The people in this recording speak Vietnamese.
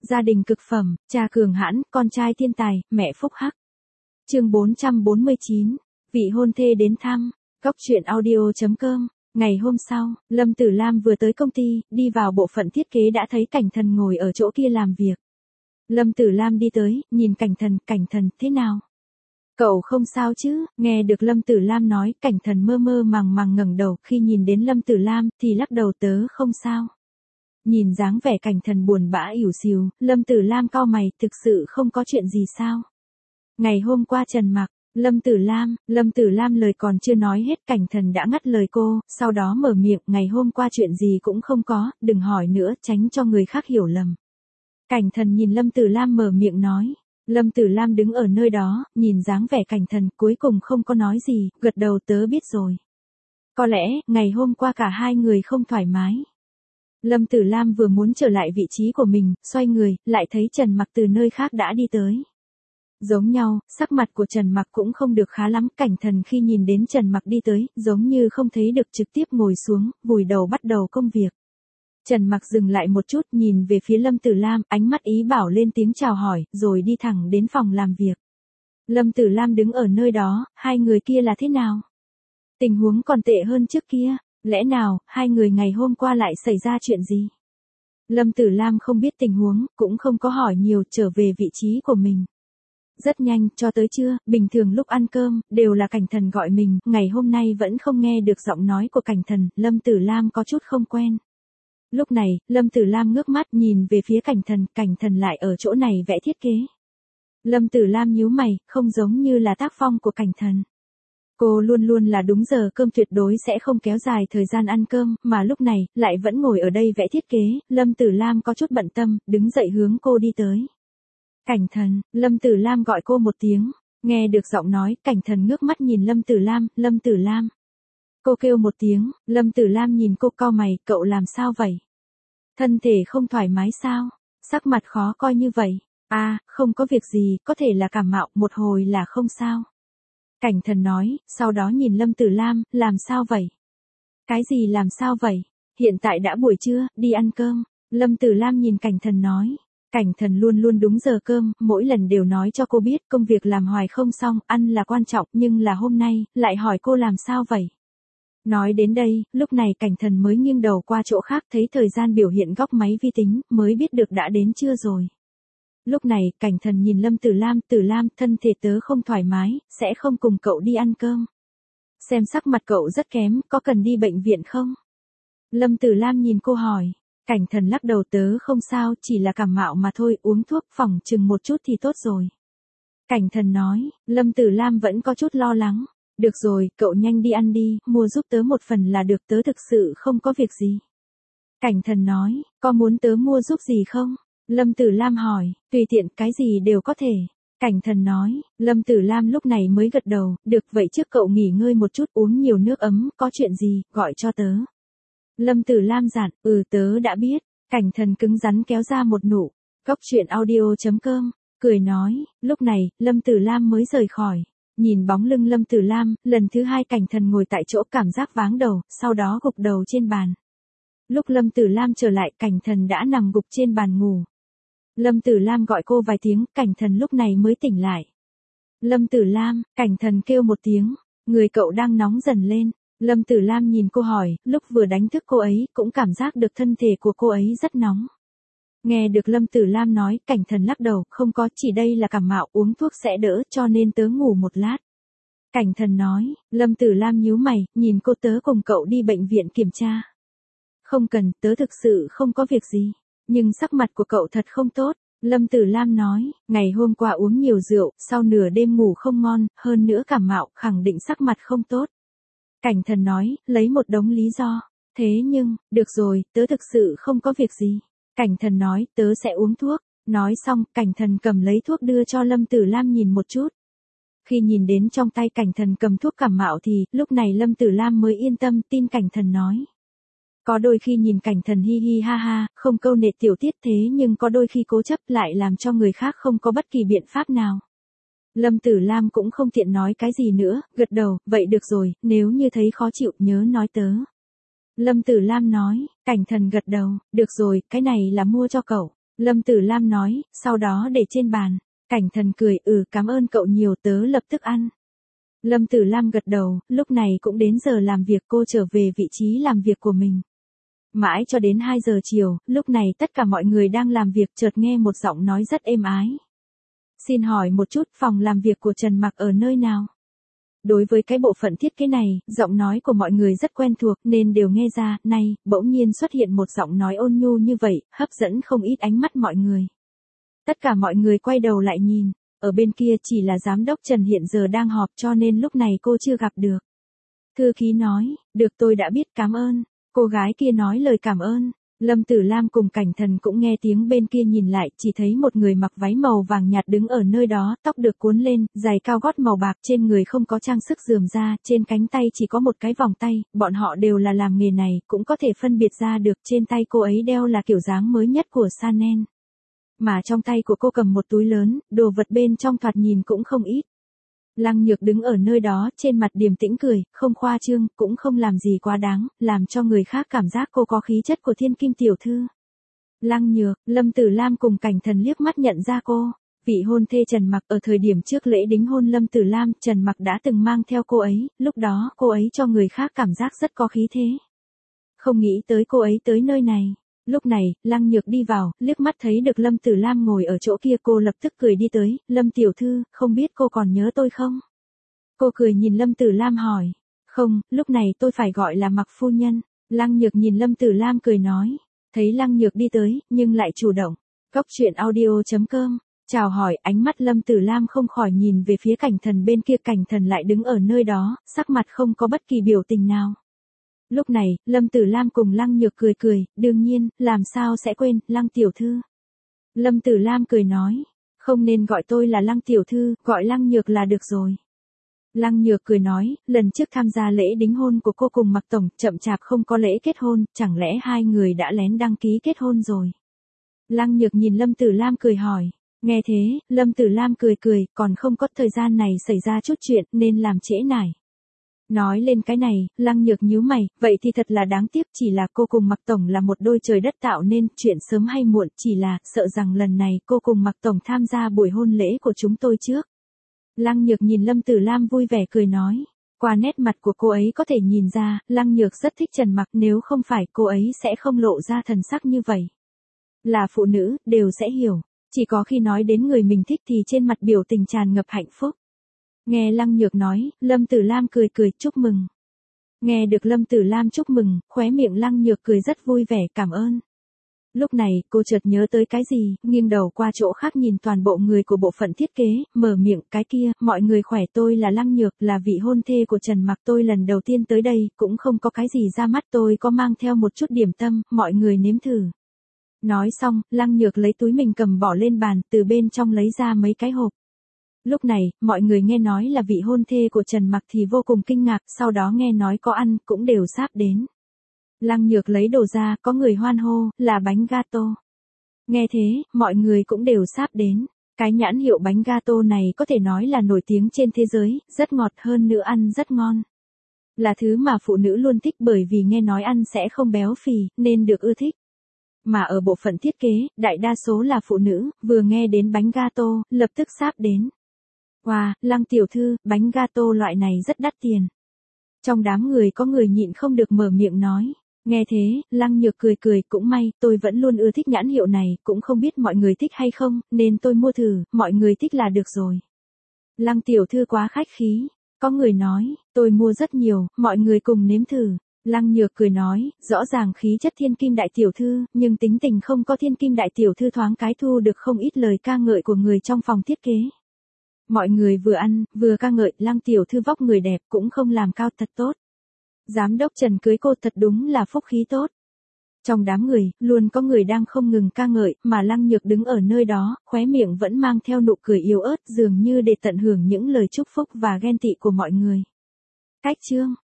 Gia đình cực phẩm, cha cường hãn, con trai thiên tài, mẹ phúc hắc. Chương 449, vị hôn thê đến thăm. Cóc truyện audio.com. Ngày hôm sau, Lâm Tử Lam vừa tới công ty, đi vào bộ phận thiết kế đã thấy Cảnh Thần ngồi ở chỗ kia làm việc. Lâm Tử Lam đi tới, nhìn Cảnh Thần, thế nào? Cậu không sao chứ? Nghe được Lâm Tử Lam nói, Cảnh Thần mơ mơ màng ngẩng đầu, khi nhìn đến Lâm Tử Lam thì lắc đầu, tớ không sao. Nhìn dáng vẻ Cảnh Thần buồn bã ỉu xìu, Lâm Tử Lam cau mày, thực sự không có chuyện gì sao? Ngày hôm qua Trần Mặc, Lâm Tử Lam lời còn chưa nói hết, Cảnh Thần đã ngắt lời cô, sau đó mở miệng, ngày hôm qua chuyện gì cũng không có, đừng hỏi nữa, tránh cho người khác hiểu lầm. Cảnh Thần nhìn Lâm Tử Lam mở miệng nói. Lâm Tử Lam đứng ở nơi đó, nhìn dáng vẻ Cảnh Thần, cuối cùng không có nói gì, gật đầu, tớ biết rồi. Có lẽ, ngày hôm qua cả hai người không thoải mái. Lâm Tử Lam vừa muốn trở lại vị trí của mình, xoay người, lại thấy Trần Mặc từ nơi khác đã đi tới. Giống nhau, sắc mặt của Trần Mặc cũng không được khá lắm, Cảnh Thần khi nhìn đến Trần Mặc đi tới, giống như không thấy được, trực tiếp ngồi xuống, vùi đầu bắt đầu công việc. Trần Mặc dừng lại một chút, nhìn về phía Lâm Tử Lam, ánh mắt ý bảo lên tiếng chào hỏi, rồi đi thẳng đến phòng làm việc. Lâm Tử Lam đứng ở nơi đó, hai người kia là thế nào? Tình huống còn tệ hơn trước kia, lẽ nào, hai người ngày hôm qua lại xảy ra chuyện gì? Lâm Tử Lam không biết tình huống, cũng không có hỏi nhiều, trở về vị trí của mình. Rất nhanh, cho tới trưa, bình thường lúc ăn cơm, đều là Cảnh Thần gọi mình, ngày hôm nay vẫn không nghe được giọng nói của Cảnh Thần, Lâm Tử Lam có chút không quen. Lúc này, Lâm Tử Lam ngước mắt nhìn về phía Cảnh Thần lại ở chỗ này vẽ thiết kế. Lâm Tử Lam nhíu mày, không giống như là tác phong của Cảnh Thần. Cô luôn luôn là đúng giờ cơm, tuyệt đối sẽ không kéo dài thời gian ăn cơm, mà lúc này, lại vẫn ngồi ở đây vẽ thiết kế, Lâm Tử Lam có chút bận tâm, đứng dậy hướng cô đi tới. Cảnh Thần, Lâm Tử Lam gọi cô một tiếng, nghe được giọng nói, Cảnh Thần ngước mắt nhìn Lâm Tử Lam. Cô kêu một tiếng, Lâm Tử Lam nhìn cô cau mày, cậu làm sao vậy? Thân thể không thoải mái sao? Sắc mặt khó coi như vậy. À, không có việc gì, có thể là cảm mạo, một hồi là không sao. Cảnh Thần nói, sau đó nhìn Lâm Tử Lam, làm sao vậy? Cái gì làm sao vậy? Hiện tại đã buổi trưa, đi ăn cơm. Lâm Tử Lam nhìn Cảnh Thần nói. Cảnh Thần luôn luôn đúng giờ cơm, mỗi lần đều nói cho cô biết công việc làm hoài không xong, ăn là quan trọng, nhưng là hôm nay, lại hỏi cô làm sao vậy? Nói đến đây, lúc này Cảnh Thần mới nghiêng đầu qua chỗ khác, thấy thời gian biểu hiện góc máy vi tính, mới biết được đã đến trưa rồi. Lúc này, Cảnh Thần nhìn Lâm Tử Lam, thân thể tớ không thoải mái, sẽ không cùng cậu đi ăn cơm. Xem sắc mặt cậu rất kém, có cần đi bệnh viện không? Lâm Tử Lam nhìn cô hỏi. Cảnh Thần lắc đầu, tớ không sao, chỉ là cảm mạo mà thôi, uống thuốc phòng chừng một chút thì tốt rồi. Cảnh Thần nói, Lâm Tử Lam vẫn có chút lo lắng. Được rồi, cậu nhanh đi ăn đi, mua giúp tớ một phần là được, tớ thực sự không có việc gì. Cảnh Thần nói, có muốn tớ mua giúp gì không? Lâm Tử Lam hỏi, tùy tiện, cái gì đều có thể. Cảnh Thần nói, Lâm Tử Lam lúc này mới gật đầu, được vậy trước cậu nghỉ ngơi một chút, uống nhiều nước ấm, có chuyện gì, gọi cho tớ. Lâm Tử Lam dặn, tớ đã biết. Cảnh Thần cứng rắn kéo ra một nụ. Cóc truyện audio.com, cười nói, lúc này, Lâm Tử Lam mới rời khỏi. Nhìn bóng lưng Lâm Tử Lam, lần thứ hai Cảnh Thần ngồi tại chỗ cảm giác váng đầu, sau đó gục đầu trên bàn. Lúc Lâm Tử Lam trở lại, Cảnh Thần đã nằm gục trên bàn ngủ. Lâm Tử Lam gọi cô vài tiếng, Cảnh Thần lúc này mới tỉnh lại. Lâm Tử Lam, Cảnh Thần kêu một tiếng, người cậu đang nóng dần lên. Lâm Tử Lam nhìn cô hỏi, lúc vừa đánh thức cô ấy, cũng cảm giác được thân thể của cô ấy rất nóng. Nghe được Lâm Tử Lam nói, Cảnh Thần lắc đầu, không có, chỉ đây là cảm mạo, uống thuốc sẽ đỡ, cho nên tớ ngủ một lát. Cảnh Thần nói, Lâm Tử Lam nhíu mày, nhìn cô, tớ cùng cậu đi bệnh viện kiểm tra. Không cần, tớ thực sự không có việc gì. Nhưng sắc mặt của cậu thật không tốt. Lâm Tử Lam nói, ngày hôm qua uống nhiều rượu, sau nửa đêm ngủ không ngon, hơn nữa cảm mạo, khẳng định sắc mặt không tốt. Cảnh Thần nói, lấy một đống lý do. Thế nhưng, được rồi, tớ thực sự không có việc gì. Cảnh Thần nói, tớ sẽ uống thuốc. Nói xong, Cảnh Thần cầm lấy thuốc đưa cho Lâm Tử Lam nhìn một chút. Khi nhìn đến trong tay Cảnh Thần cầm thuốc cảm mạo thì, lúc này Lâm Tử Lam mới yên tâm, tin Cảnh Thần nói. Có đôi khi nhìn Cảnh Thần hi hi ha ha, không câu nệ tiểu tiết, thế nhưng có đôi khi cố chấp lại làm cho người khác không có bất kỳ biện pháp nào. Lâm Tử Lam cũng không tiện nói cái gì nữa, gật đầu, vậy được rồi, nếu như thấy khó chịu, nhớ nói tớ. Lâm Tử Lam nói, Cảnh Thần gật đầu, được rồi, cái này là mua cho cậu. Lâm Tử Lam nói, sau đó để trên bàn. Cảnh Thần cười, cảm ơn cậu nhiều, tớ lập tức ăn. Lâm Tử Lam gật đầu, lúc này cũng đến giờ làm việc, cô trở về vị trí làm việc của mình. Mãi cho đến 2 giờ chiều, lúc này tất cả mọi người đang làm việc chợt nghe một giọng nói rất êm ái. Xin hỏi một chút, phòng làm việc của Trần Mặc ở nơi nào? Đối với cái bộ phận thiết kế này, giọng nói của mọi người rất quen thuộc nên đều nghe ra, nay, bỗng nhiên xuất hiện một giọng nói ôn nhu như vậy, hấp dẫn không ít ánh mắt mọi người. Tất cả mọi người quay đầu lại nhìn, ở bên kia chỉ là giám đốc Trần hiện giờ đang họp cho nên lúc này cô chưa gặp được. Thư ký nói, được tôi đã biết, cảm ơn. Cô gái kia nói lời cảm ơn. Lâm Tử Lam cùng Cảnh Thần cũng nghe tiếng bên kia nhìn lại, chỉ thấy một người mặc váy màu vàng nhạt đứng ở nơi đó, tóc được cuốn lên, giày cao gót màu bạc, trên người không có trang sức rườm rà, trên cánh tay chỉ có một cái vòng tay, bọn họ đều là làm nghề này, cũng có thể phân biệt ra được trên tay cô ấy đeo là kiểu dáng mới nhất của Chanel. Mà trong tay của cô cầm một túi lớn, đồ vật bên trong thoạt nhìn cũng không ít. Lăng Nhược đứng ở nơi đó, trên mặt điềm tĩnh cười, không khoa trương, cũng không làm gì quá đáng, làm cho người khác cảm giác cô có khí chất của thiên kim tiểu thư. Lăng Nhược, Lâm Tử Lam cùng Cảnh Thần liếc mắt nhận ra cô. Vị hôn thê Trần Mặc ở thời điểm trước lễ đính hôn Lâm Tử Lam, Trần Mặc đã từng mang theo cô ấy, lúc đó cô ấy cho người khác cảm giác rất có khí thế. Không nghĩ tới cô ấy tới nơi này. Lúc này, Lăng Nhược đi vào, liếc mắt thấy được Lâm Tử Lam ngồi ở chỗ kia, cô lập tức cười đi tới, Lâm tiểu thư, không biết cô còn nhớ tôi không? Cô cười nhìn Lâm Tử Lam hỏi, không, lúc này tôi phải gọi là Mặc phu nhân. Lăng Nhược nhìn Lâm Tử Lam cười nói, thấy Lăng Nhược đi tới, nhưng lại chủ động. Cốc truyện audio.com, chào hỏi, ánh mắt Lâm Tử Lam không khỏi nhìn về phía Cảnh Thần bên kia, Cảnh Thần lại đứng ở nơi đó, sắc mặt không có bất kỳ biểu tình nào. Lúc này, Lâm Tử Lam cùng Lăng Nhược cười, đương nhiên, làm sao sẽ quên, Lăng tiểu thư. Lâm Tử Lam cười nói, không nên gọi tôi là Lăng tiểu thư, gọi Lăng Nhược là được rồi. Lăng Nhược cười nói, lần trước tham gia lễ đính hôn của cô cùng Mặc tổng, chậm chạp không có lễ kết hôn, chẳng lẽ hai người đã lén đăng ký kết hôn rồi? Lăng Nhược nhìn Lâm Tử Lam cười hỏi, nghe thế, Lâm Tử Lam cười, còn không có thời gian này xảy ra chút chuyện nên làm trễ nải. Nói lên cái này, Lăng Nhược nhíu mày, vậy thì thật là đáng tiếc, chỉ là cô cùng Mặc tổng là một đôi trời đất tạo nên, chuyện sớm hay muộn, chỉ là, sợ rằng lần này cô cùng Mặc tổng tham gia buổi hôn lễ của chúng tôi trước. Lăng Nhược nhìn Lâm Tử Lam vui vẻ cười nói, qua nét mặt của cô ấy có thể nhìn ra, Lăng Nhược rất thích Trần Mặc, nếu không phải cô ấy sẽ không lộ ra thần sắc như vậy. Là phụ nữ, đều sẽ hiểu, chỉ có khi nói đến người mình thích thì trên mặt biểu tình tràn ngập hạnh phúc. Nghe Lăng Nhược nói, Lâm Tử Lam cười chúc mừng. Nghe được Lâm Tử Lam chúc mừng, khóe miệng Lăng Nhược cười rất vui vẻ, cảm ơn. Lúc này, cô chợt nhớ tới cái gì, nghiêng đầu qua chỗ khác nhìn toàn bộ người của bộ phận thiết kế, mở miệng, cái kia, mọi người khỏe, tôi là Lăng Nhược, là vị hôn thê của Trần Mặc, tôi lần đầu tiên tới đây, cũng không có cái gì ra mắt, tôi có mang theo một chút điểm tâm, mọi người nếm thử. Nói xong, Lăng Nhược lấy túi mình cầm bỏ lên bàn, từ bên trong lấy ra mấy cái hộp. Lúc này, mọi người nghe nói là vị hôn thê của Trần Mặc thì vô cùng kinh ngạc, sau đó nghe nói có ăn, cũng đều sáp đến. Lăng Nhược lấy đồ ra, có người hoan hô, là bánh gato. Nghe thế, mọi người cũng đều sáp đến. Cái nhãn hiệu bánh gato này có thể nói là nổi tiếng trên thế giới, rất ngọt, hơn nữa ăn rất ngon. Là thứ mà phụ nữ luôn thích bởi vì nghe nói ăn sẽ không béo phì, nên được ưa thích. Mà ở bộ phận thiết kế, đại đa số là phụ nữ, vừa nghe đến bánh gato, lập tức sáp đến. Wow, Lăng tiểu thư, bánh gato loại này rất đắt tiền. Trong đám người có người nhịn không được mở miệng nói. Nghe thế, Lăng Nhược cười, cũng may, tôi vẫn luôn ưa thích nhãn hiệu này, cũng không biết mọi người thích hay không, nên tôi mua thử, mọi người thích là được rồi. Lăng tiểu thư quá khách khí. Có người nói, tôi mua rất nhiều, mọi người cùng nếm thử. Lăng Nhược cười nói, rõ ràng khí chất thiên kim đại tiểu thư, nhưng tính tình không có thiên kim đại tiểu thư, thoáng cái thu được không ít lời ca ngợi của người trong phòng thiết kế. Mọi người vừa ăn, vừa ca ngợi, Lăng tiểu thư vóc người đẹp, cũng không làm cao, thật tốt. Giám đốc Trần cưới cô thật đúng là phúc khí tốt. Trong đám người, luôn có người đang không ngừng ca ngợi, mà Lăng Nhược đứng ở nơi đó, khóe miệng vẫn mang theo nụ cười yếu ớt, dường như để tận hưởng những lời chúc phúc và ghen tị của mọi người. Cách chương